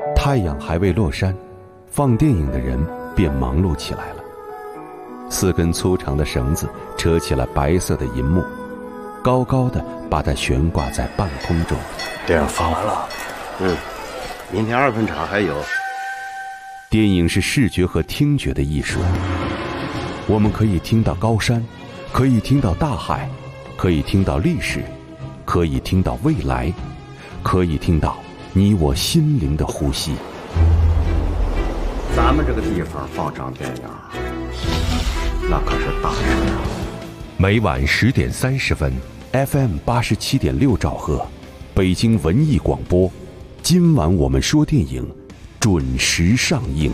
太阳还未落山，放电影的人便忙碌起来了。4根粗长的绳子扯起了白色的银幕，高高的把它悬挂在半空中。 电影放完了， 明天2分场还有。 电影是视觉和听觉的艺术，我们可以听到高山，可以听到大海，可以听到历史，可以听到未来，可以听到你我心灵的呼吸。 咱们这个地方放场电影，那可是大事啊！ 每晚10点30分 ，FM 87.6兆赫，北京文艺广播。今晚我们说电影，准时上映。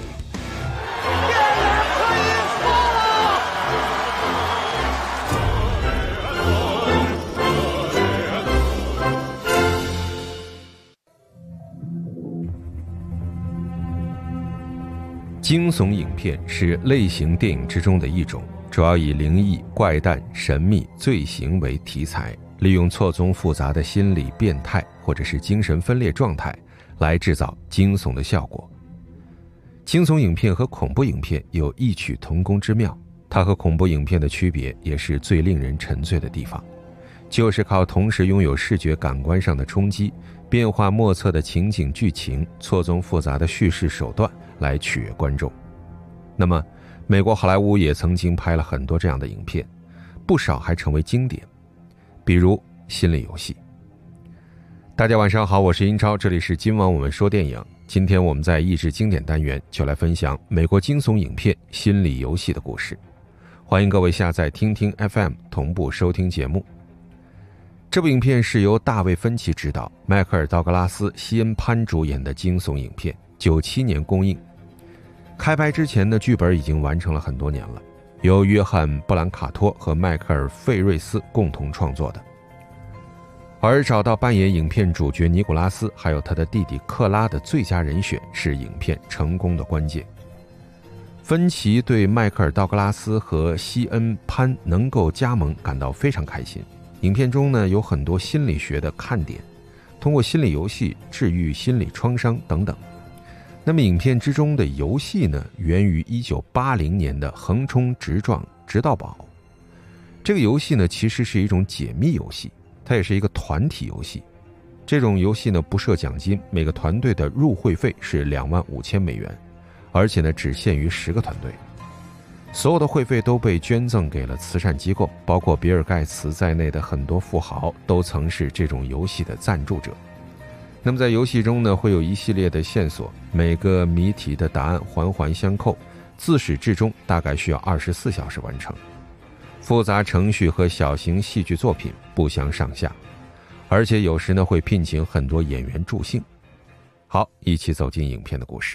惊悚影片是类型电影之中的一种，主要以灵异、怪诞、神秘、罪行为题材，利用错综复杂的心理变态或者是精神分裂状态来制造惊悚的效果。惊悚影片和恐怖影片有异曲同工之妙，它和恐怖影片的区别也是最令人沉醉的地方，就是靠同时拥有视觉感官上的冲击、变化莫测的情景剧情、错综复杂的叙事手段来取悦观众。那么美国好莱坞也曾经拍了很多这样的影片，不少还成为经典，比如心理游戏。大家晚上好，我是英超，这里是今晚我们说电影。今天我们在益智经典单元就来分享美国惊悚影片心理游戏的故事。欢迎各位下载听听 FM 同步收听节目。这部影片是由大卫芬奇执导，迈克尔·道格拉斯、西恩·潘主演的惊悚影片，97年公映。开拍之前的剧本已经完成了很多年了，由约翰·布兰卡托和迈克尔·费瑞斯共同创作的。而找到扮演影片主角尼古拉斯还有他的弟弟克拉的最佳人选是影片成功的关键。芬奇对迈克尔·道格拉斯和西恩·潘能够加盟感到非常开心。影片中呢有很多心理学的看点，通过心理游戏治愈心理创伤等等。那么影片之中的游戏呢，源于1980年的横冲直撞直到宝。这个游戏呢其实是一种解密游戏，它也是一个团体游戏。这种游戏呢不设奖金，每个团队的入会费是$25,000，而且呢只限于10个团队。所有的会费都被捐赠给了慈善机构，包括比尔盖茨在内的很多富豪都曾是这种游戏的赞助者。那么在游戏中呢，会有一系列的线索，每个谜题的答案环环相扣，自始至终大概需要24小时完成。复杂程序和小型戏剧作品不相上下，而且有时呢会聘请很多演员助兴。好，一起走进影片的故事。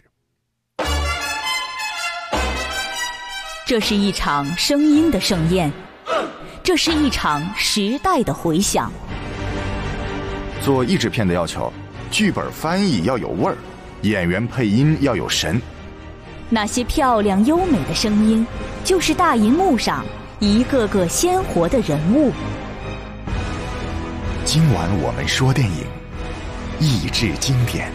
这是一场声音的盛宴，这是一场时代的回响。 做译制片的要求，剧本翻译要有味儿，演员配音要有神。 那些漂亮优美的声音，就是大荧幕上一个个鲜活的人物。 今晚我们说电影，译制经典。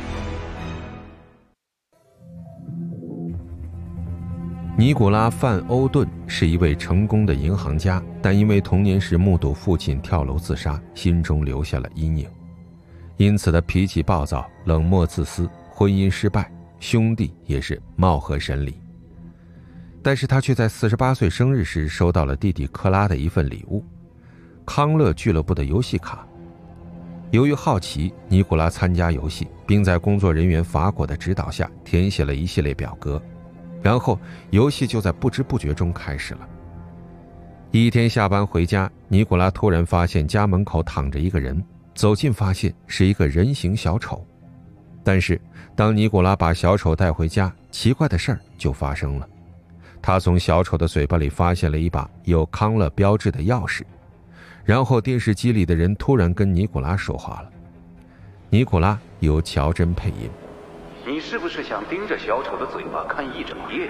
尼古拉·范欧顿是一位成功的银行家，但因为童年时目睹父亲跳楼自杀，心中留下了阴影。因此他脾气暴躁、冷漠自私，婚姻失败，兄弟也是貌合神离。但是他却在48岁生日时收到了弟弟克拉的一份礼物——康乐俱乐部的游戏卡。由于好奇，尼古拉参加游戏，并在工作人员法果的指导下填写了一系列表格。然后游戏就在不知不觉中开始了。一天下班回家，尼古拉突然发现家门口躺着一个人，走近发现是一个人形小丑。但是当尼古拉把小丑带回家，奇怪的事儿就发生了。他从小丑的嘴巴里发现了一把有康乐标志的钥匙，然后电视机里的人突然跟尼古拉说话了。尼古拉由乔真配音。 你是不是想盯着小丑的嘴巴看一整夜？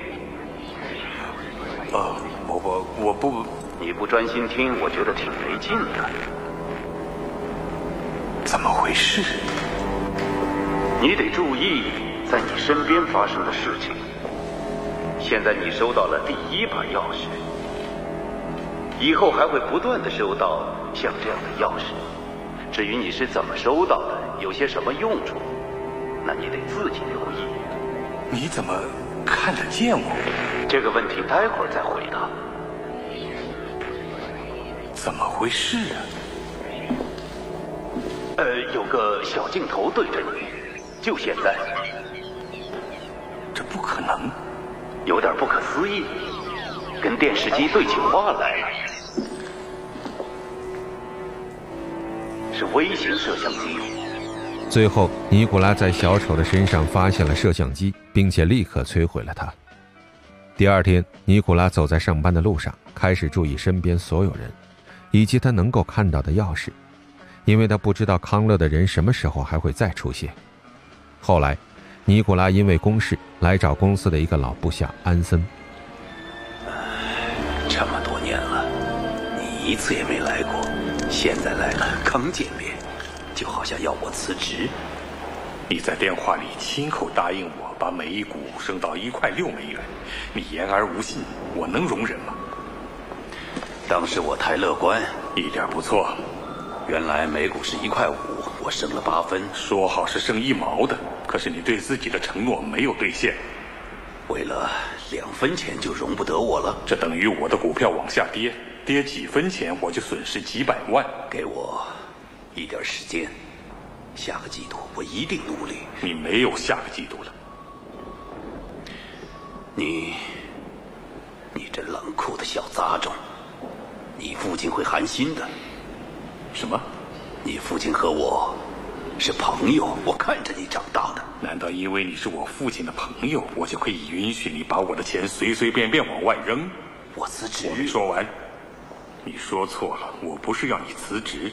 我不。你不专心听，我觉得挺没劲的。 怎么回事？ 你得注意， 在你身边发生的事情。现在你收到了第一把钥匙，以后还会不断的收到像这样的钥匙。至于你是怎么收到的，有些什么用处，那你得自己留意。 你怎么看得见我？ 这个问题待会儿再回答。 怎么回事啊？ 有个小镜头对着你，就现在。 这不可能， 有点不可思议，跟电视机对起话来。是微型摄像机。 最后，尼古拉在小丑的身上发现了摄像机，并且立刻摧毁了它。第二天，尼古拉走在上班的路上，开始注意身边所有人，以及他能够看到的钥匙，因为他不知道康乐的人什么时候还会再出现。后来，尼古拉因为公事来找公司的一个老部下安森。 这么多年了，你一次也没来过，现在来了刚见面，就好像要我辞职。 你在电话里亲口答应我把每一股升到1.6块，你言而无信，我能容忍吗？ 当时我太乐观， 一点不错。 原来每股是1.5块，我升了8分。 说好是升1毛的，可是你对自己的承诺没有兑现。 为了2分钱就容不得我了。 这等于我的股票往下跌，跌几分钱我就损失几百万。 给我一点时间，下个季度我一定努力。 你没有下个季度了。 你这冷酷的小杂种，你父亲会寒心的。 什么？ 你父亲和我是朋友，我看着你长大的。 难道因为你是我父亲的朋友，我就可以允许你把我的钱随随便便往外扔？ 我辞职。 我没说完。你说错了，我不是要你辞职，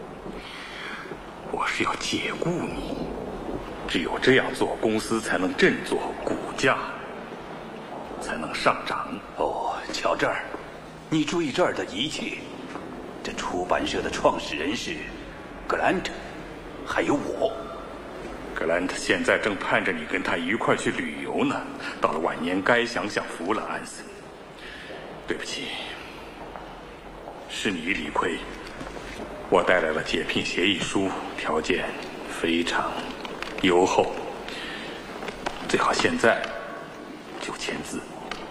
我是要解雇你。只有这样做，公司才能振作，股价才能上涨。 哦，瞧这儿，你注意这儿的一切。这出版社的创始人是格兰特，还有我。 格兰特现在正盼着你跟他一块去旅游呢，到了晚年该享享福了，安森。对不起，是你理亏。我带来了解聘协议书，条件非常优厚，最好现在就签字。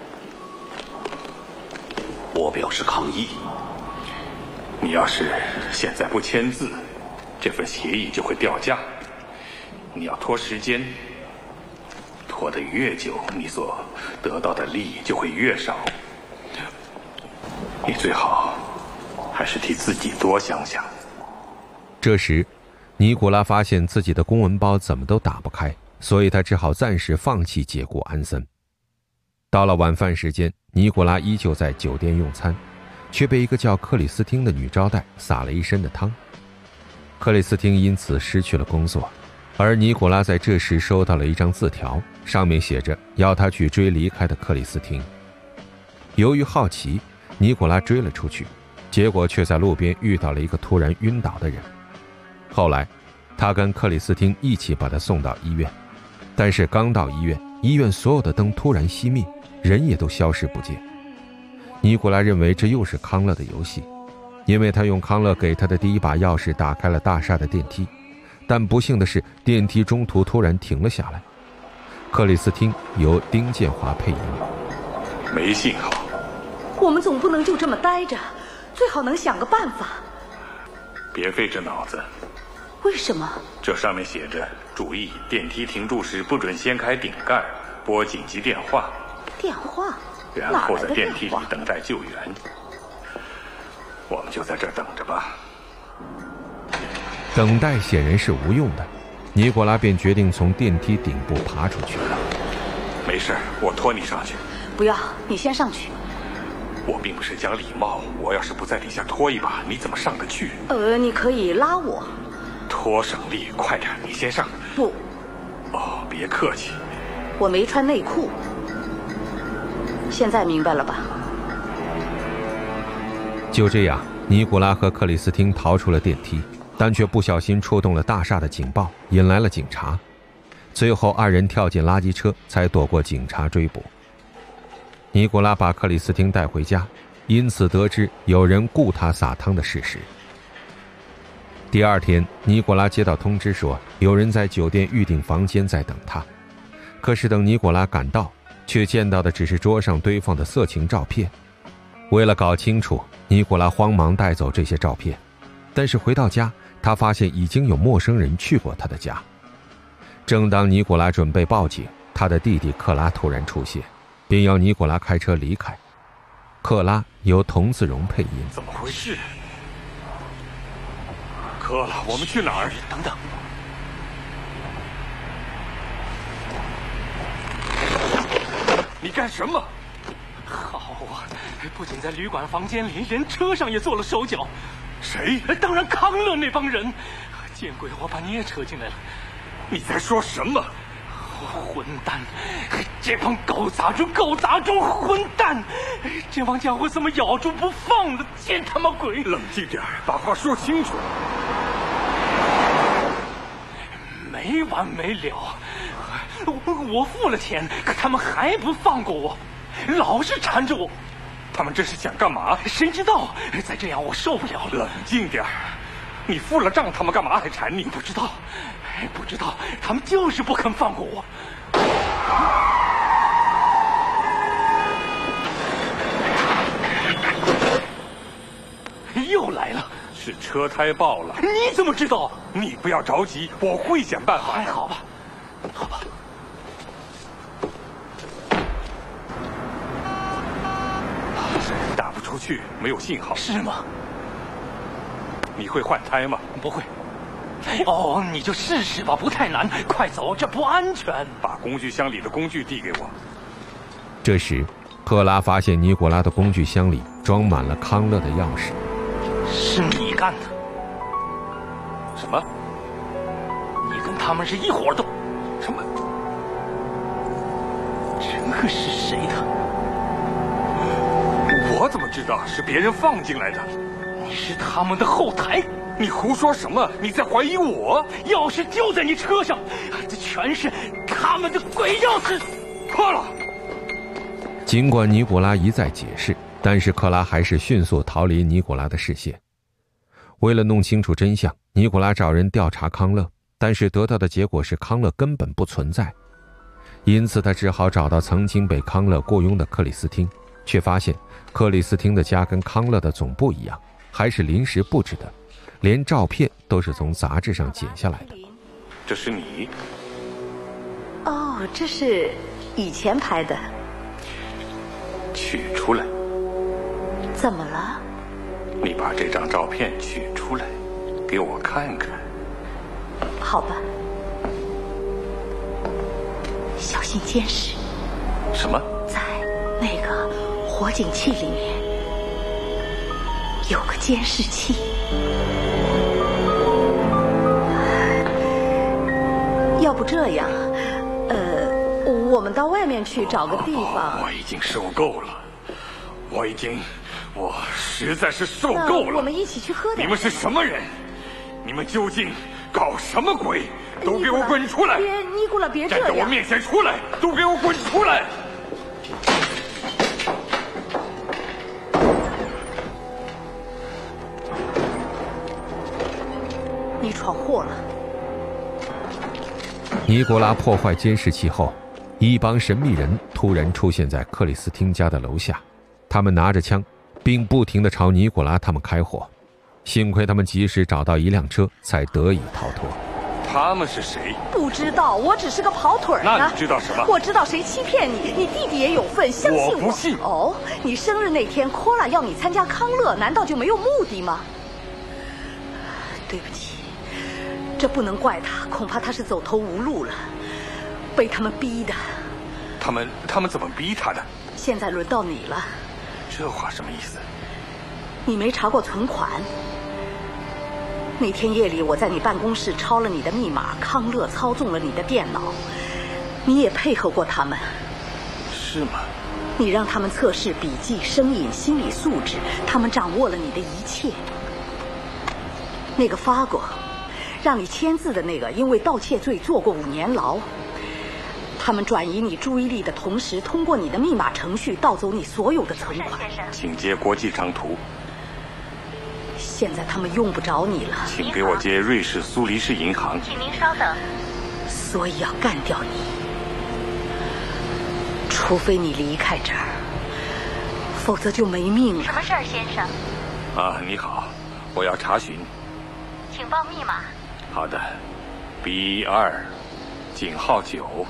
我表示抗议。 你要是现在不签字，这份协议就会掉价。你要拖时间，拖得越久，你所得到的利益就会越少。你最好还是替自己多想想。 这时，尼古拉发现自己的公文包怎么都打不开，所以他只好暂时放弃解雇安森。到了晚饭时间，尼古拉依旧在酒店用餐，却被一个叫克里斯汀的女招待撒了一身的汤。克里斯汀因此失去了工作，而尼古拉在这时收到了一张字条，上面写着要他去追离开的克里斯汀。由于好奇，尼古拉追了出去，结果却在路边遇到了一个突然晕倒的人。后来他跟克里斯汀一起把他送到医院，但是刚到医院，医院所有的灯突然熄灭，人也都消失不见。尼古拉认为这又是康乐的游戏，因为他用康乐给他的第一把钥匙打开了大厦的电梯，但不幸的是电梯中途突然停了下来。克里斯汀由丁建华配音。 没信号。 我们总不能就这么待着，最好能想个办法。 别费这脑子。 为什么？ 这上面写着注意，电梯停住时不准掀开顶盖，拨紧急电话。 电话？ 然后在电梯里等待救援。我们就在这儿等着吧。 等待显然是无用的，尼古拉便决定从电梯顶部爬出去。 没事，我拖你上去。 不要，你先上去。 我并不是讲礼貌，我要是不在底下拖一把，你怎么上得去？ 你可以拉我。 拖省力，快点，你先上。 不。 哦，别客气。 我没穿内裤。现在明白了吧？ 就这样，尼古拉和克里斯汀逃出了电梯，但却不小心触动了大厦的警报，引来了警察。 最后2人跳进垃圾车，才躲过警察追捕。尼古拉把克里斯汀带回家，因此得知有人雇他撒汤的事实。第2天，尼古拉接到通知说有人在酒店预订房间在等他，可是等尼古拉赶到，却见到的只是桌上堆放的色情照片。为了搞清楚，尼古拉慌忙带走这些照片，但是回到家，他发现已经有陌生人去过他的家。正当尼古拉准备报警，他的弟弟克拉突然出现，便要尼古拉开车离开。克拉由童自荣配音。 怎么回事？克拉，我们去哪儿？ 等等。 你干什么？ 好啊，不仅在旅馆房间里，连车上也做了手脚。 谁？ 当然康乐那帮人。见鬼，我把你也扯进来了。 你在说什么？ 混蛋！这帮狗杂种，混蛋！这帮家伙怎么咬住不放了？贱他妈鬼！ 冷静点，把话说清楚。 没完没了。我付了钱，可他们还不放过我，老是缠着我。 他们这是想干嘛？ 谁知道？再这样我受不了了。 冷静点，你付了账，他们干嘛还缠你？ 不知道，他们就是不肯放过我。又来了， 是车胎爆了。 你怎么知道？ 你不要着急，我会想办法。 还好吧，好吧。 打不出去，没有信号。 是吗？ 你会换胎吗？ 不会。哦，你就试试吧，不太难。快走，这不安全。 把工具箱里的工具递给我。 这时，克拉发现尼古拉的工具箱里装满了康乐的钥匙。 是你干的？ 什么？ 你跟他们是一伙的？ 什么？ 这个是谁的？ 我怎么知道？是别人放进来的。 你是他们的后台？ 你胡说什么？你在怀疑我？ 钥匙就在你车上，这全是他们的鬼钥匙。 克拉！ 尽管尼古拉一再解释，但是克拉还是迅速逃离尼古拉的视线。为了弄清楚真相，尼古拉找人调查康乐，但是得到的结果是康乐根本不存在。因此他只好找到曾经被康乐雇佣的克里斯汀，却发现克里斯汀的家跟康乐的总部一样，还是临时布置的，连照片都是从杂志上剪下来的。 这是你？ 哦，这是以前拍的。 取出来。 怎么了？ 你把这张照片取出来，给我看看。 好吧。小心监视。 什么？ 在那个火警器里面有个监视器。要不这样，我们到外面去找个地方。 我已经受够了，我实在是受够了。 我们一起去喝点。 你们是什么人？你们究竟搞什么鬼？都给我滚出来！ 尼古拉，别这样！ 站在我面前出来！都给我滚出来！ 你闯祸了。 尼古拉破坏监视器后，一帮神秘人突然出现在克里斯汀家的楼下，他们拿着枪，并不停地朝尼古拉他们开火。幸亏他们及时找到一辆车，才得以逃脱。 他们是谁？ 不知道，我只是个跑腿儿。 那你知道什么？ 我知道谁欺骗你，你弟弟也有份，相信我。 我不信。 哦，你生日那天，科拉要你参加康乐，难道就没有目的吗？对不起，这不能怪他，恐怕他是走投无路了，被他们逼的。 他们怎么逼他的？ 现在轮到你了。 这话什么意思？ 你没查过存款？那天夜里，我在你办公室抄了你的密码，康乐操纵了你的电脑，你也配合过他们。 是吗？ 你让他们测试笔记、声音、心理素质，他们掌握了你的一切。那个法国， 让你签字的那个，因为盗窃罪坐过5年牢。他们转移你注意力的同时，通过你的密码程序盗走你所有的存款。 请接国际长途。 现在他们用不着你了。 请给我接瑞士苏黎世银行。 请您稍等。 所以要干掉你，除非你离开这儿，否则就没命了。 什么事儿，先生？ 啊，你好，我要查询。 请报密码。 好的 ，B2，井号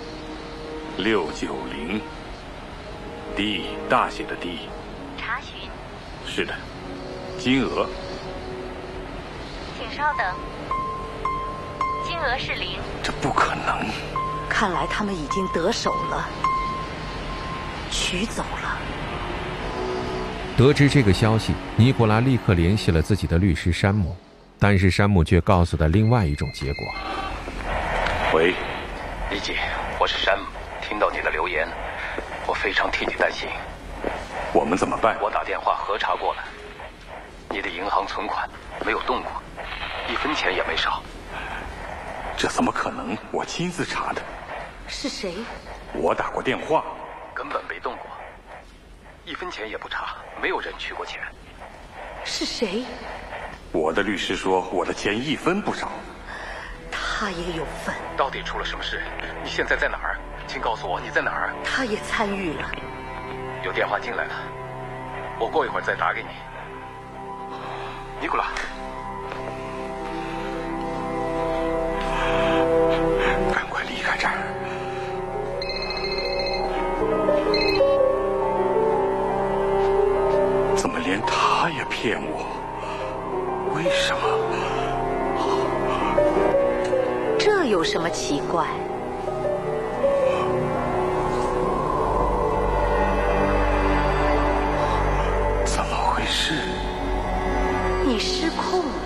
9，690，D 大写的 D。 查询。 是的，金额。 请稍等。金额是0。 这不可能。 看来他们已经得手了，取走了。 得知这个消息，尼古拉立刻联系了自己的律师山姆，但是山姆却告诉他另外一种结果。 喂， 李姐，我是山姆，听到你的留言，我非常替你担心。 我们怎么办？ 我打电话核查过了，你的银行存款没有动过，1分钱也没少。 这怎么可能？我亲自查的。 是谁？ 我打过电话， 根本没动过，1分钱也不差，没有人取过钱。 是谁？ 我的律师说我的钱1分不少。 他也有份。 到底出了什么事？你现在在哪儿？请告诉我你在哪儿。 他也参与了。 有电话进来了，我过一会儿再打给你。尼古拉， 赶快离开这儿。怎么连他也骗我？为什么？ 这有什么奇怪？ 怎么回事？ 你失控了。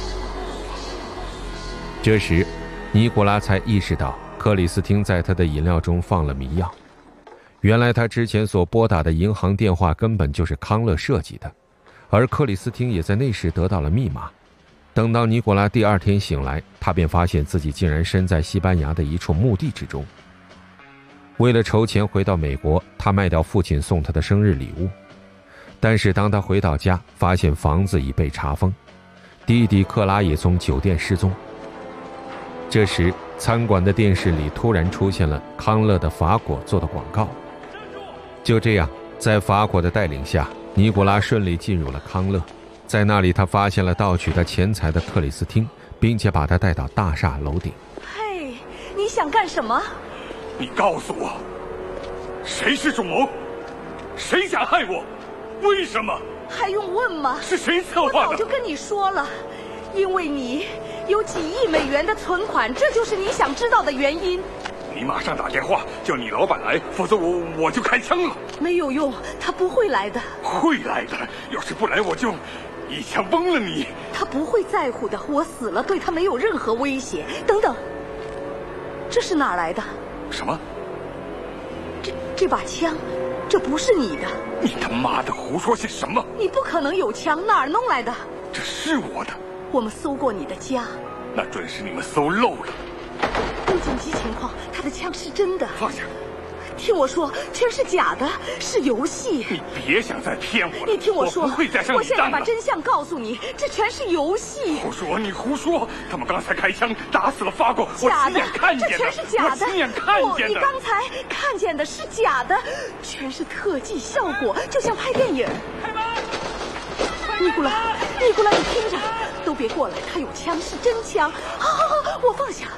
这时，尼古拉才意识到克里斯汀在他的饮料中放了迷药。原来他之前所拨打的银行电话根本就是康乐设计的，而克里斯汀也在那时得到了密码。等到尼古拉第2天醒来，他便发现自己竟然身在西班牙的一处墓地之中。为了筹钱回到美国，他卖掉父亲送他的生日礼物。但是当他回到家，发现房子已被查封，弟弟克拉也从酒店失踪。这时，餐馆的电视里突然出现了康乐的法果做的广告。就这样，在法果的带领下，尼古拉顺利进入了康乐。在那里，他发现了盗取他钱财的克里斯汀，并且把他带到大厦楼顶。 嘿，你想干什么？ 你告诉我，谁是主谋？谁想害我？为什么？ 还用问吗？ 是谁策划的？ 我早就跟你说了，因为你有几亿美元的存款，这就是你想知道的原因。 你马上打电话叫你老板来，否则我就开枪了。 没有用，他不会来的。 会来的，要是不来我就一枪崩了你。 他不会在乎的，我死了对他没有任何威胁。等等，这是哪来的？ 什么？ 这把枪，这不是你的。 你他妈的胡说些什么？ 你不可能有枪，哪儿弄来的？ 这是我的。 我们搜过你的家。 那准是你们搜漏了。 有紧急情况，他的枪是真的。 放下！ 听我说，全是假的，是游戏。 你别想再骗我了！ 你听我说， 我不会再上你当了。 我现在把真相告诉你，这全是游戏。 胡说！你胡说！他们刚才开枪打死了法国，我亲眼看见的。 这全是假的， 我亲眼看见的。 你刚才看见的是假的，全是特技效果，就像拍电影。尼古拉，尼古拉，你听着，都别过来，他有枪，是真枪。好，我放下。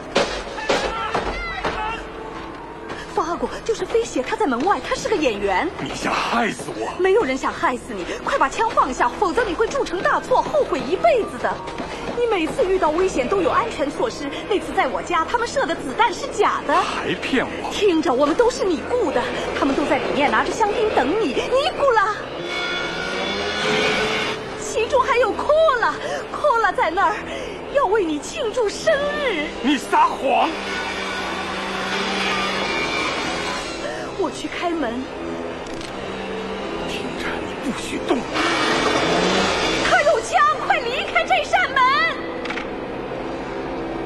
法果就是飞鞋，他在门外，他是个演员。 你想害死我？ 没有人想害死你，快把枪放下，否则你会铸成大错，后悔一辈子的。你每次遇到危险都有安全措施，那次在我家，他们射的子弹是假的。 还骗我？ 听着，我们都是你雇的，他们都在里面拿着香槟等你，尼古拉。其中还有科拉在那儿，要为你庆祝生日。 你撒谎！ 我去开门。 听着，你不许动。 他有枪，快离开这扇门！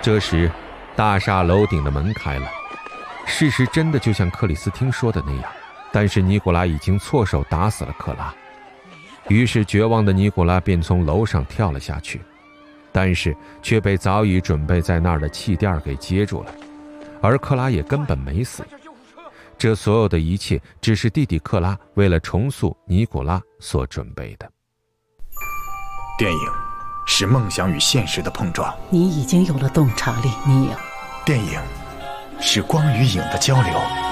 这时大厦楼顶的门开了，事实真的就像克里斯汀说的那样，但是尼古拉已经错手打死了克拉。于是绝望的尼古拉便从楼上跳了下去，但是却被早已准备在那儿的气垫给接住了，而克拉也根本没死。这所有的一切只是弟弟克拉为了重塑尼古拉所准备的。 电影是梦想与现实的碰撞， 你已经有了洞察力，尼尔。 电影是光与影的交流，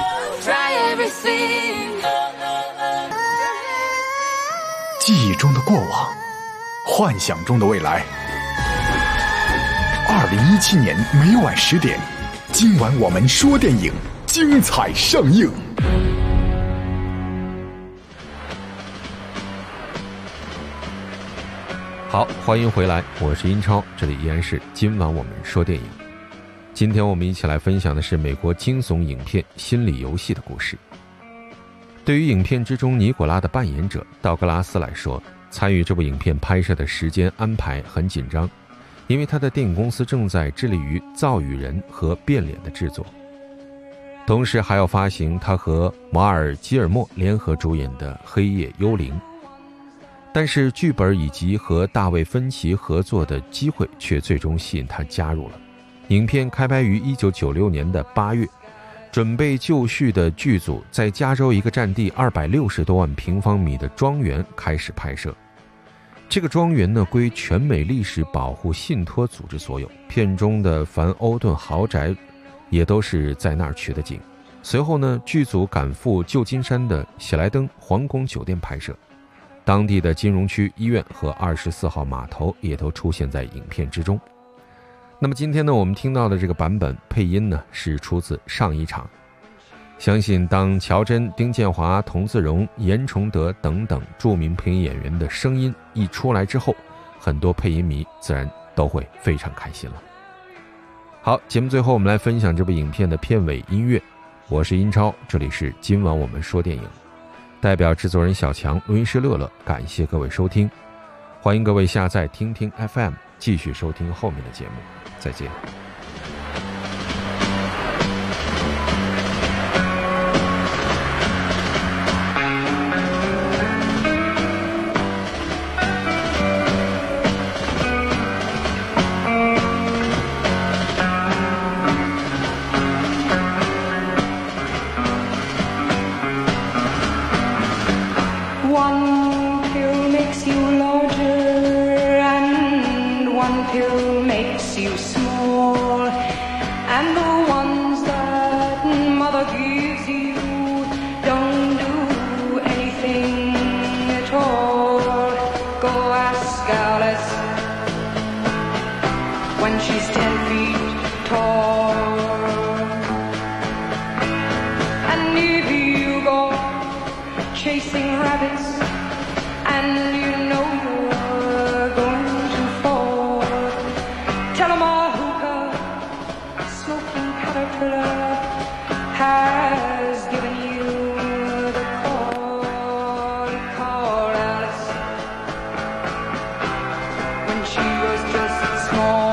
记忆中的过往，幻想中的未来。2017年每晚10点，今晚我们说电影，精彩上映。 好，欢迎回来，我是英超，这里依然是今晚我们说电影。今天我们一起来分享的是美国惊悚影片《心理游戏》的故事。对于影片之中尼古拉的扮演者道格拉斯来说，参与这部影片拍摄的时间安排很紧张，因为他的电影公司正在致力于《造雨人》和《变脸》的制作，同时还要发行他和马尔基尔默联合主演的《黑夜幽灵》。但是剧本以及和大卫芬奇合作的机会却最终吸引他加入了。影片开拍于1996年的8月，准备就绪的剧组在加州一个占地260多万平方米的庄园开始拍摄。这个庄园呢，归全美历史保护信托组织所有，片中的凡欧顿豪宅也都是在那儿取的景。随后呢，剧组赶赴旧金山的喜来登皇宫酒店拍摄，当地的金融区医院和24号码头也都出现在影片之中。那么今天呢，我们听到的这个版本配音呢，是出自上一场。相信当乔真、丁建华、童自荣、严崇德等等著名配音演员的声音一出来之后，很多配音迷自然都会非常开心了。好，节目最后我们来分享这部影片的片尾音乐。我是英超，这里是今晚我们说电影，代表制作人小强，录音师乐乐，感谢各位收听，欢迎各位下载听听 FM， 继续收听后面的节目，再见。 When she's 10 feet tall, and if you go chasing rabbits, and you know you're going to fall, tell 'em a hookah smoking caterpillar has given you the call. Call Alice when she was just small.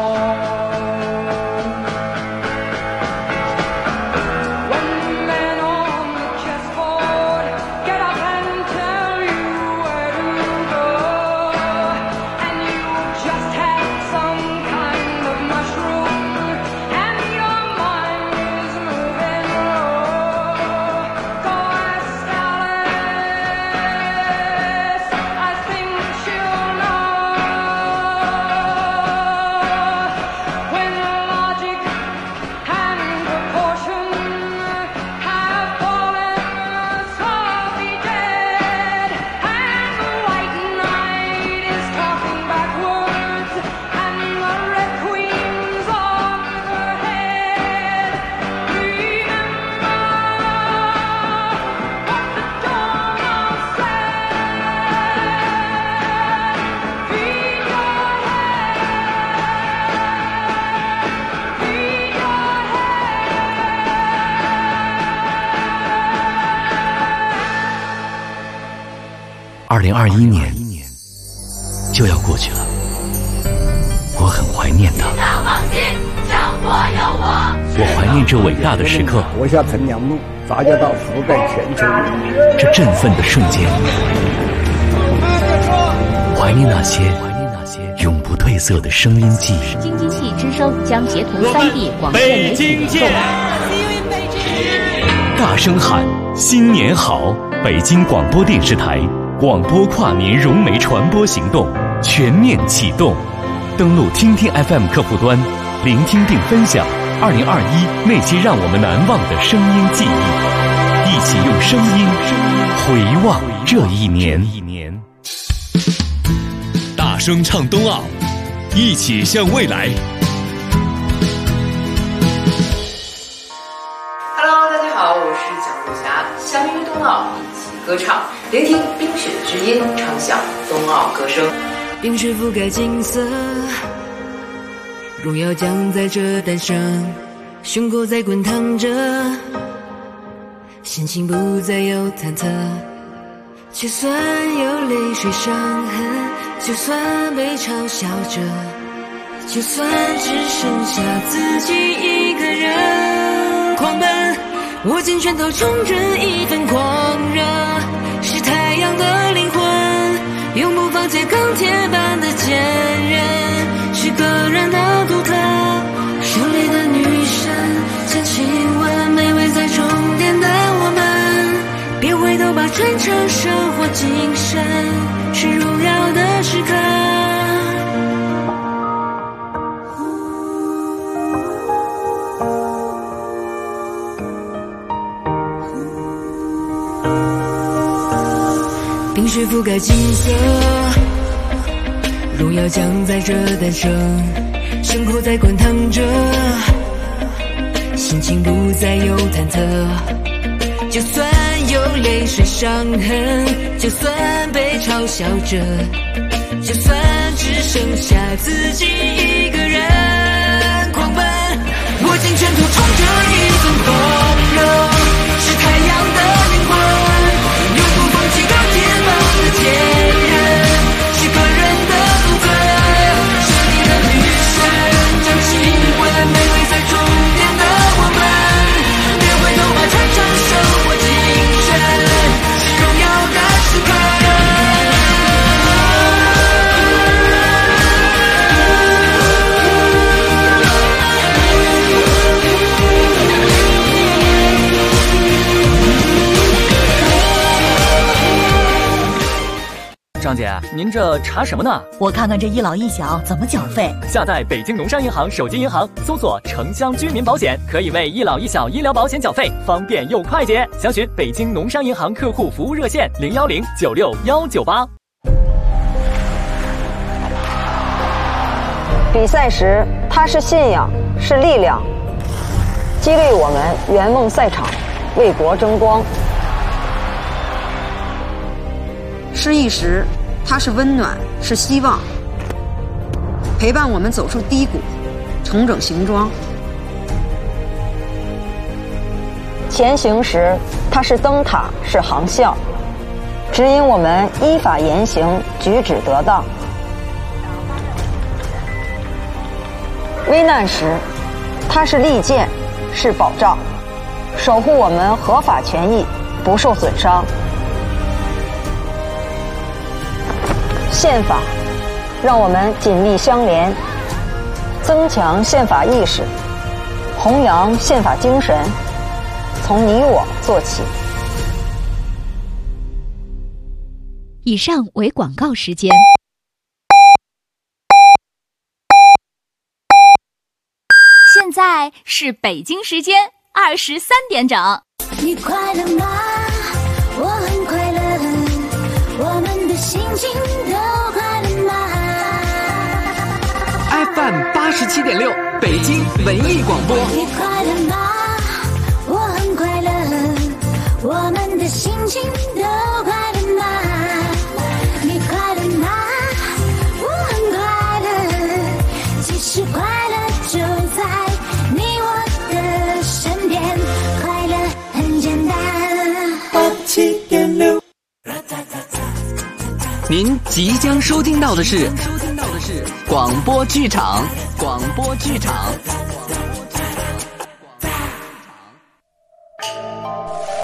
2021年就要过去了，我很怀念它。 念这伟大的时刻。 活下陈良梦，杂交到覆盖全球。 这振奋的瞬间，怀念那些永不褪色的声音记忆。 京津冀之声将协同3D 广电媒体联动， 大声喊新年好！北京广播电视台广播跨年融媒传播行动全面启动，登录听听 FM 客户端，聆听并分享2021那些让我们难忘的声音记忆，一起用声音回望这一年。大声唱冬奥，一起向未来。 Hello， 大家好，我是蒋若霞，相约冬奥，一起歌唱，聆听冰雪之音，唱响冬奥歌声。 冰雪覆盖金色，荣耀将在这诞生，胸口在滚烫着，心情不再有忐忑，就算有泪水伤痕，就算被嘲笑着，就算只剩下自己一个人狂奔，握紧拳头冲着一份狂热，是太阳的灵魂，永不放弃钢铁般的坚韧，是个人的独特，胜利的女神将亲吻卑微在终点的我们，别回头吧，传承生活精神，是荣耀的时刻。冰雪覆盖金色，荣耀将在这诞生，胸口在滚烫着，心情不再有忐忑，就算有泪水伤痕，就算被嘲笑着，就算只剩下自己一个人狂奔，握紧拳头冲着一份狂热，是太阳的灵魂，永不放弃钢铁般的坚韧，是个人的独特，胜利的女神将亲吻卑微在终点的我们，别回头吧，传承生活精神，是荣耀的时刻。 张姐，您这查什么呢？ 我看看这一老一小怎么缴费。 下载北京农商银行手机银行，搜索城乡居民保险，可以为一老一小医疗保险缴费，方便又快捷。详询北京农商银行客户服务热线010969198。 比赛时，它是信仰，是力量，激励我们圆梦赛场，为国争光。 失意时，它是温暖，是希望，陪伴我们走出低谷，重整行装。 前行时，它是灯塔，是航校，指引我们依法言行，举止得当。危难时，它是利剑，是保障，守护我们合法权益不受损伤。宪法让我们紧密相连，增强宪法意识，弘扬宪法精神，从你我做起。 以上为广告时间。现在是北京时间23点整。 你快乐吗？我很快乐，我们的心情都快乐吗 ？FM 87.6，北京文艺广播。 你快乐吗？我很快乐，我们的心情都快乐吗？你快乐吗？我很快乐，其实快乐就在你我的身边，快乐很简单。 87.6。您即将收听到的是广播剧场。